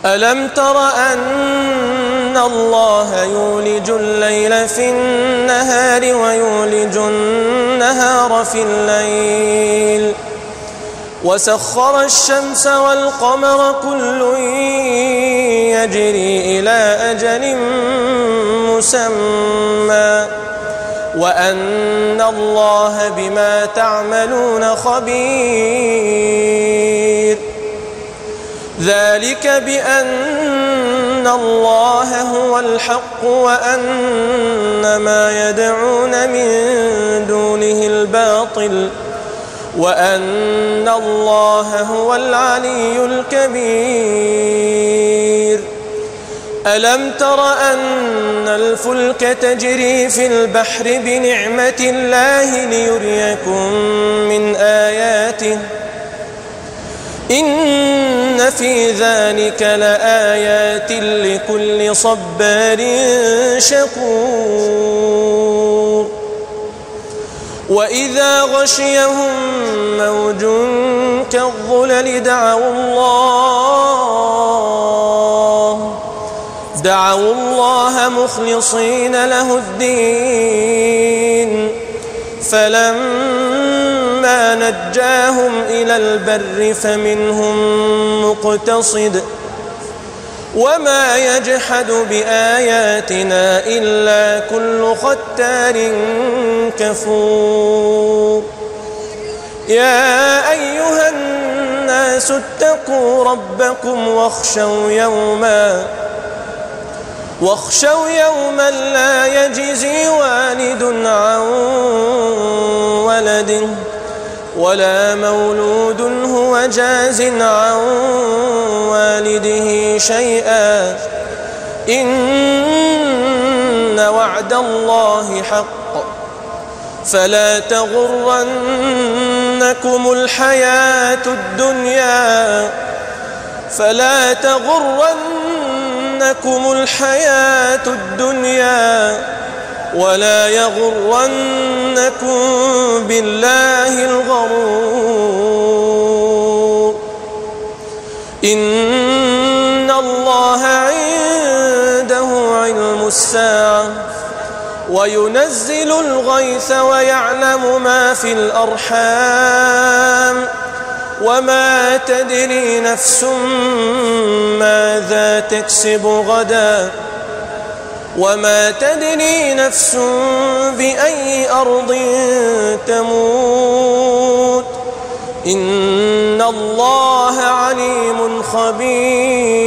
ألم تر أن الله يولج الليل في النهار ويولج النهار في الليل وسخر الشمس والقمر كل يجري إلى أجل مسمى وأن الله بما تعملون خبير ذلك بأن الله هو الحق وأن ما يدعون من دونه الباطل وأن الله هو العلي الكبير ألم تر أن الفلك تجري في البحر بنعمة الله ليريكم من آياته إن في ذلك لآيات لكل صبار شكور وإذا غشيهم موج كالظلل دعوا الله مخلصين له الدين فلما نجاهم إلى البر فمنهم مقتصد وما يجحد بآياتنا إلا كل ختار كفور يا أيها الناس اتقوا ربكم واخشوا يوما لا يجزي والد عن ولده ولا مولود هو جاز عن والده شيئا إن وعد الله حق فلا تغرنكم الحياة الدنيا ولا يغرنكم بالله الغرور إن الله عنده علم الساعة وينزل الغيث ويعلم ما في الأرحام وما تدري نفس ماذا تكسب غدا وما تدري نفس بأي أرض تموت إن الله عليم خبير